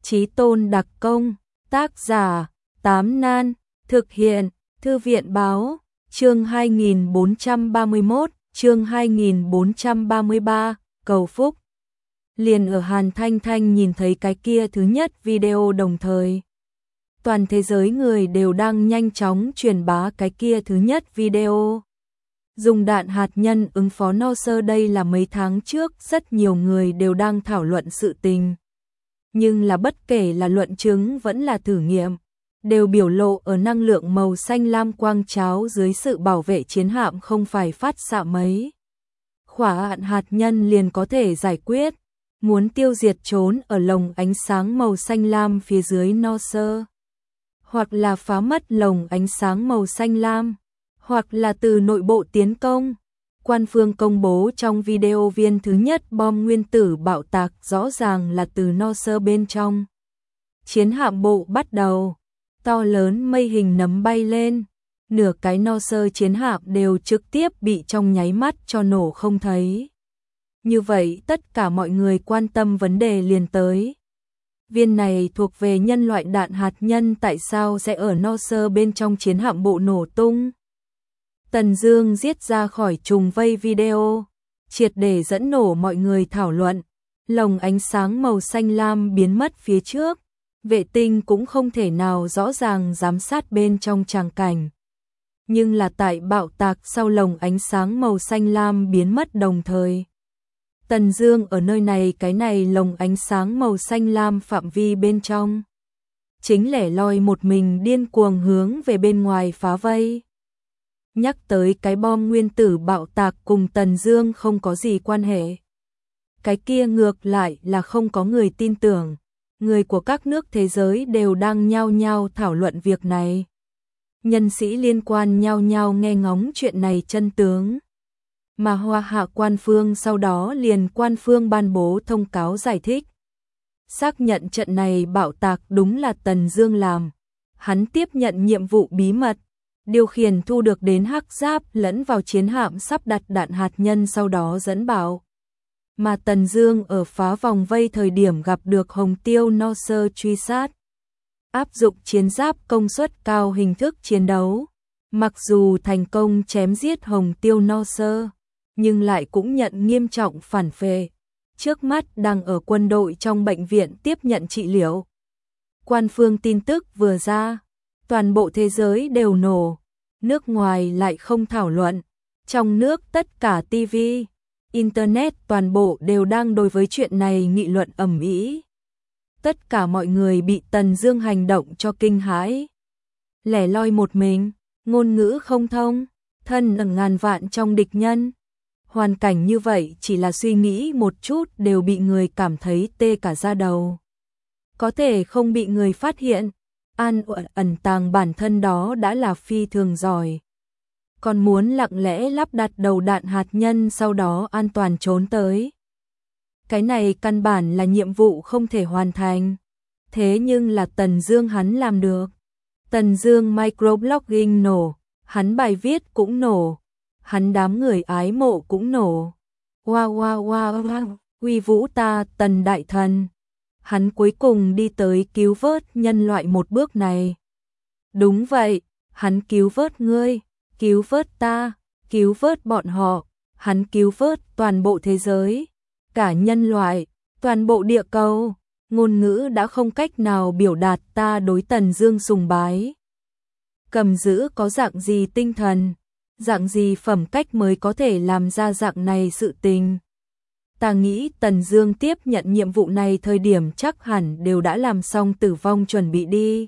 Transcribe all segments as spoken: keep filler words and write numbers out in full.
Chí Tôn đặc công, tác giả, Tám Nan, thực hiện, Thư viện báo, chương hai nghìn bốn trăm ba mươi mốt, chương hai nghìn bốn trăm ba mươi ba, cầu phúc. Liền ở Hàn Thanh Thanh nhìn thấy cái kia thứ nhất video đồng thời. Toàn thế giới người đều đang nhanh chóng truyền bá cái kia thứ nhất video. Dùng đạn hạt nhân ứng phó no sơ đây là mấy tháng trước rất nhiều người đều đang thảo luận sự tình. Nhưng là bất kể là luận chứng vẫn là thử nghiệm, đều biểu lộ ở năng lượng màu xanh lam quang cháo dưới sự bảo vệ chiến hạm không phải phát xạ mấy. Khỏa hạn hạt nhân liền có thể giải quyết, muốn tiêu diệt trốn ở lồng ánh sáng màu xanh lam phía dưới no sơ. Hoặc là phá mất lồng ánh sáng màu xanh lam, hoặc là từ nội bộ tiến công. Quan phương công bố trong video viên thứ nhất bom nguyên tử bạo tạc rõ ràng là từ no sơ bên trong. Chiến hạm bộ bắt đầu, to lớn mây hình nấm bay lên, nửa cái no sơ chiến hạm đều trực tiếp bị trong nháy mắt cho nổ không thấy. Như vậy tất cả mọi người quan tâm vấn đề liền tới. Viên này thuộc về nhân loại đạn hạt nhân tại sao sẽ ở no sơ bên trong chiến hạm bộ nổ tung? Tần Dương giết ra khỏi trùng vây video, triệt để dẫn nổ mọi người thảo luận. Lồng ánh sáng màu xanh lam biến mất phía trước, vệ tinh cũng không thể nào rõ ràng giám sát bên trong tràng cảnh. Nhưng là tại bạo tạc sau lồng ánh sáng màu xanh lam biến mất đồng thời. Tần Dương ở nơi này cái này lồng ánh sáng màu xanh lam phạm vi bên trong. Chính lẻ loi một mình điên cuồng hướng về bên ngoài phá vây. Nhắc tới cái bom nguyên tử bạo tạc cùng Tần Dương không có gì quan hệ. Cái kia ngược lại là không có người tin tưởng. Người của các nước thế giới đều đang nhao nhao thảo luận việc này. Nhân sĩ liên quan nhao nhao nghe ngóng chuyện này chân tướng. Mà Hoa Hạ quan phương sau đó liền quan phương ban bố thông cáo giải thích. Xác nhận trận này bạo tạc đúng là Tần Dương làm. Hắn tiếp nhận nhiệm vụ bí mật, điều khiển thu được đến hắc giáp lẫn vào chiến hạm sắp đặt đạn hạt nhân sau đó dẫn bảo. Mà Tần Dương ở phá vòng vây thời điểm gặp được Hồng Tiêu no sơ truy sát. Áp dụng chiến giáp công suất cao hình thức chiến đấu. Mặc dù thành công chém giết Hồng Tiêu no sơ, nhưng lại cũng nhận nghiêm trọng phản phệ. Trước mắt đang ở quân đội trong bệnh viện tiếp nhận trị liệu. Quan phương tin tức vừa ra, toàn bộ thế giới đều nổ, nước ngoài lại không thảo luận. Trong nước tất cả ti vi, internet toàn bộ đều đang đối với chuyện này nghị luận ầm ĩ. Tất cả mọi người bị Tần Dương hành động cho kinh hãi. Lẻ loi một mình, ngôn ngữ không thông, thân ở ngàn vạn trong địch nhân. Hoàn cảnh như vậy chỉ là suy nghĩ một chút đều bị người cảm thấy tê cả da đầu. Có thể không bị người phát hiện, an ẩn tàng bản thân đó đã là phi thường giỏi. Còn muốn lặng lẽ lắp đặt đầu đạn hạt nhân sau đó an toàn trốn tới. Cái này căn bản là nhiệm vụ không thể hoàn thành. Thế nhưng là Tần Dương hắn làm được. Tần Dương microblogging nổ, hắn bài viết cũng nổ, hắn đám người ái mộ cũng nổ. Wow wow wow, wow. Uy vũ ta Tần đại thần. Hắn cuối cùng đi tới cứu vớt nhân loại một bước này. Đúng vậy, hắn cứu vớt ngươi, cứu vớt ta, cứu vớt bọn họ, hắn cứu vớt toàn bộ thế giới, cả nhân loại, toàn bộ địa cầu. Ngôn ngữ đã không cách nào biểu đạt ta đối Tần Dương sùng bái. Cầm giữ có dạng gì tinh thần, dạng gì phẩm cách mới có thể làm ra dạng này sự tình. Ta nghĩ Tần Dương tiếp nhận nhiệm vụ này thời điểm chắc hẳn đều đã làm xong tử vong chuẩn bị đi.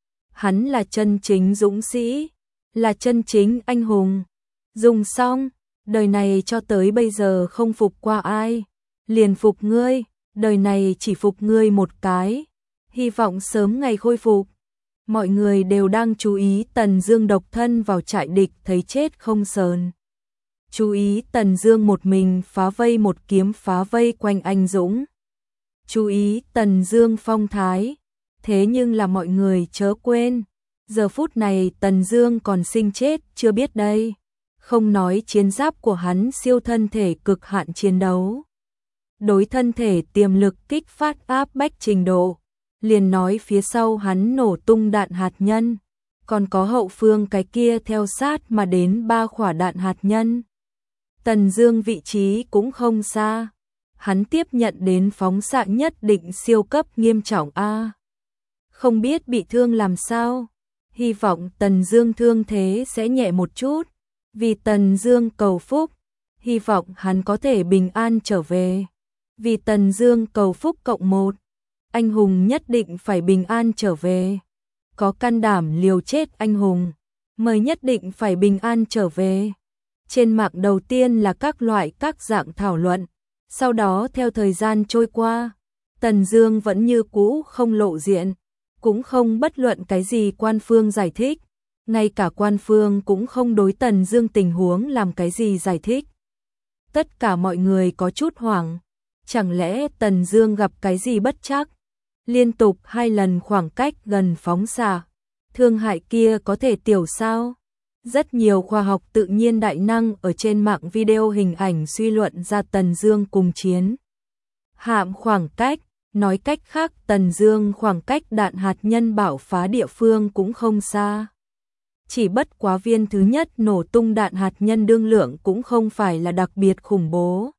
Hắn là chân chính dũng sĩ, là chân chính anh hùng. Dùng xong, đời này cho tới bây giờ không phục qua ai, liền phục ngươi, đời này chỉ phục ngươi một cái. Hy vọng sớm ngày khôi phục. Mọi người đều đang chú ý Tần Dương độc thân vào trại địch thấy chết không sờn. Chú ý Tần Dương một mình phá vây một kiếm phá vây quanh anh dũng. Chú ý Tần Dương phong thái. Thế nhưng là mọi người chớ quên, giờ phút này Tần Dương còn sinh chết chưa biết đây. Không nói chiến giáp của hắn siêu thân thể cực hạn chiến đấu. Đối thân thể tiềm lực kích phát áp bách trình độ. liền nói phía sau hắn nổ tung đạn hạt nhân, còn có hậu phương cái kia theo sát mà đến ba quả đạn hạt nhân. Tần Dương vị trí cũng không xa, hắn tiếp nhận đến phóng xạ nhất định siêu cấp nghiêm trọng a. Không biết bị thương làm sao, hy vọng Tần Dương thương thế sẽ nhẹ một chút, vì Tần Dương cầu phúc, hy vọng hắn có thể bình an trở về. Vì Tần Dương cầu phúc cộng một, anh hùng nhất định phải bình an trở về. Có can đảm liều chết anh hùng, mới nhất định phải bình an trở về. Trên mạng đầu tiên là các loại các dạng thảo luận, sau đó theo thời gian trôi qua, Tần Dương vẫn như cũ không lộ diện, cũng không bất luận cái gì quan phương giải thích, ngay cả quan phương cũng không đối Tần Dương tình huống làm cái gì giải thích. Tất cả mọi người có chút hoảng, chẳng lẽ Tần Dương gặp cái gì bất trắc? Liên tục hai lần khoảng cách gần phóng xạ, thương hại kia có thể tiểu sao? Rất nhiều khoa học tự nhiên đại năng ở trên mạng video hình ảnh suy luận ra Tần Dương cùng chiến hạm khoảng cách, nói cách khác Tần Dương khoảng cách đạn hạt nhân bạo phá địa phương cũng không xa. Chỉ bất quá viên thứ nhất nổ tung đạn hạt nhân đương lượng cũng không phải là đặc biệt khủng bố.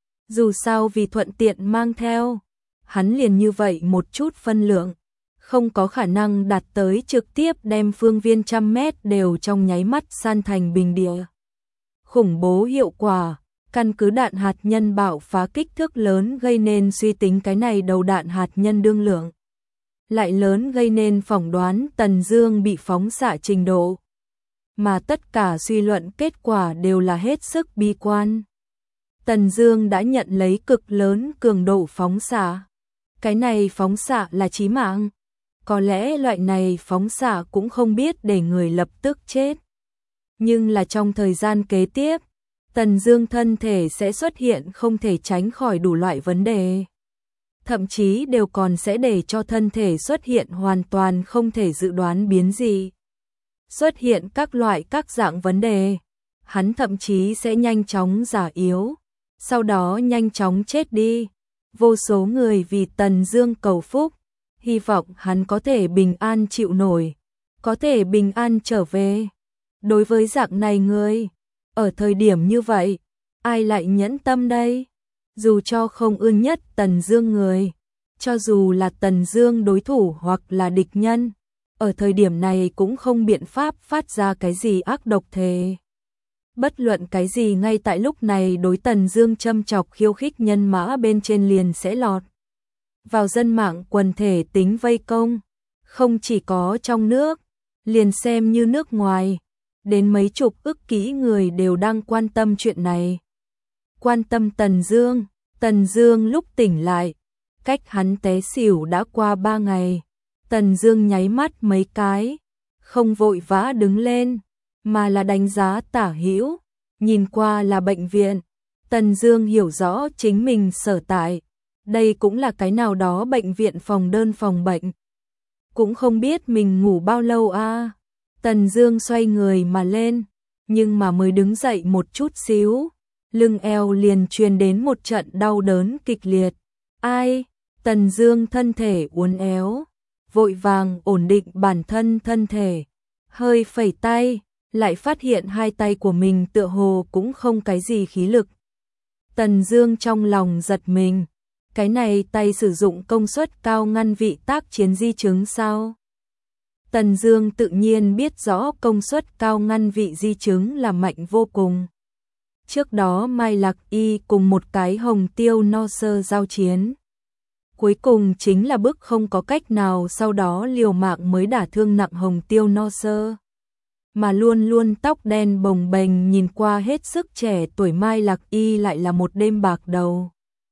Dù sao vì thuận tiện mang theo, hắn liền như vậy một chút phân lượng, không có khả năng đạt tới trực tiếp đem phương viên trăm mét đều trong nháy mắt san thành bình địa. Khủng bố hiệu quả, căn cứ đạn hạt nhân bạo phá kích thước lớn gây nên suy tính cái này đầu đạn hạt nhân đương lượng. Lại lớn gây nên phỏng đoán Tần Dương bị phóng xạ trình độ. Mà tất cả suy luận kết quả đều là hết sức bi quan. Tần Dương đã nhận lấy cực lớn cường độ phóng xạ. Cái này phóng xạ là chí mạng. Có lẽ loại này phóng xạ cũng không biết để người lập tức chết. Nhưng là trong thời gian kế tiếp, Tần Dương thân thể sẽ xuất hiện không thể tránh khỏi đủ loại vấn đề. Thậm chí đều còn sẽ để cho thân thể xuất hiện hoàn toàn không thể dự đoán biến gì. Xuất hiện các loại các dạng vấn đề. Hắn thậm chí sẽ nhanh chóng già yếu, sau đó nhanh chóng chết đi. Vô số người vì Tần Dương cầu phúc, hy vọng hắn có thể bình an chịu nổi, có thể bình an trở về. Đối với dạng này người, ở thời điểm như vậy, ai lại nhẫn tâm đây? Dù cho không ưa nhất Tần Dương người, cho dù là Tần Dương đối thủ hoặc là địch nhân, ở thời điểm này cũng không biện pháp phát ra cái gì ác độc thề. Bất luận cái gì ngay tại lúc này đối Tần Dương châm chọc khiêu khích nhân mã bên trên liền sẽ lọt vào dân mạng quần thể tính vây công, không chỉ có trong nước, liền xem như nước ngoài, đến mấy chục ức kỹ người đều đang quan tâm chuyện này. Quan tâm Tần Dương, Tần Dương lúc tỉnh lại, cách hắn té xỉu đã qua ba ngày. Tần Dương nháy mắt mấy cái, không vội vã đứng lên, mà là đánh giá tả hữu, nhìn qua là bệnh viện. Tần Dương hiểu rõ chính mình sở tại, đây cũng là cái nào đó bệnh viện phòng đơn phòng bệnh. Cũng không biết mình ngủ bao lâu a. À. Tần Dương xoay người mà lên, nhưng mà mới đứng dậy một chút xíu, lưng eo liền truyền đến một trận đau đớn kịch liệt. Ai? Tần Dương thân thể uốn éo, vội vàng ổn định bản thân thân thể, hơi phẩy tay, lại phát hiện hai tay của mình tựa hồ cũng không cái gì khí lực. Tần Dương trong lòng giật mình, cái này tay sử dụng công suất cao ngăn vị tác chiến di chứng sao? Tần Dương tự nhiên biết rõ công suất cao ngăn vị di chứng là mạnh vô cùng. Trước đó Mai Lạc Y cùng một cái hồng tiêu no sơ giao chiến. Cuối cùng chính là bức không có cách nào sau đó liều mạng mới đả thương nặng hồng tiêu no sơ. Mà luôn luôn tóc đen bồng bềnh nhìn qua hết sức trẻ tuổi Mai Lạc Y lại là một đêm bạc đầu.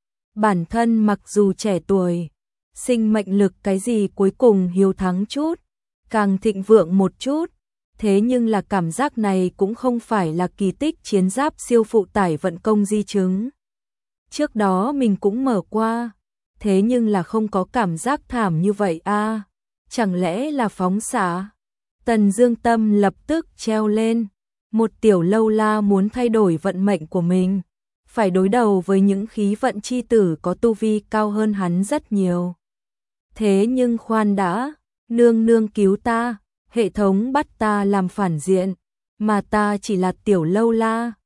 Bản thân mặc dù trẻ tuổi, sinh mệnh lực cái gì cuối cùng hiếu thắng chút, càng thịnh vượng một chút, thế nhưng là cảm giác này cũng không phải là kỳ tích chiến giáp siêu phụ tải vận công di chứng. Trước đó mình cũng mở qua, thế nhưng là không có cảm giác thảm như vậy a. À, chẳng lẽ là phóng xạ? Tần Dương tâm lập tức treo lên, một tiểu lâu la muốn thay đổi vận mệnh của mình, phải đối đầu với những khí vận chi tử có tu vi cao hơn hắn rất nhiều. Thế nhưng khoan đã, nương nương cứu ta, hệ thống bắt ta làm phản diện, mà ta chỉ là tiểu lâu la.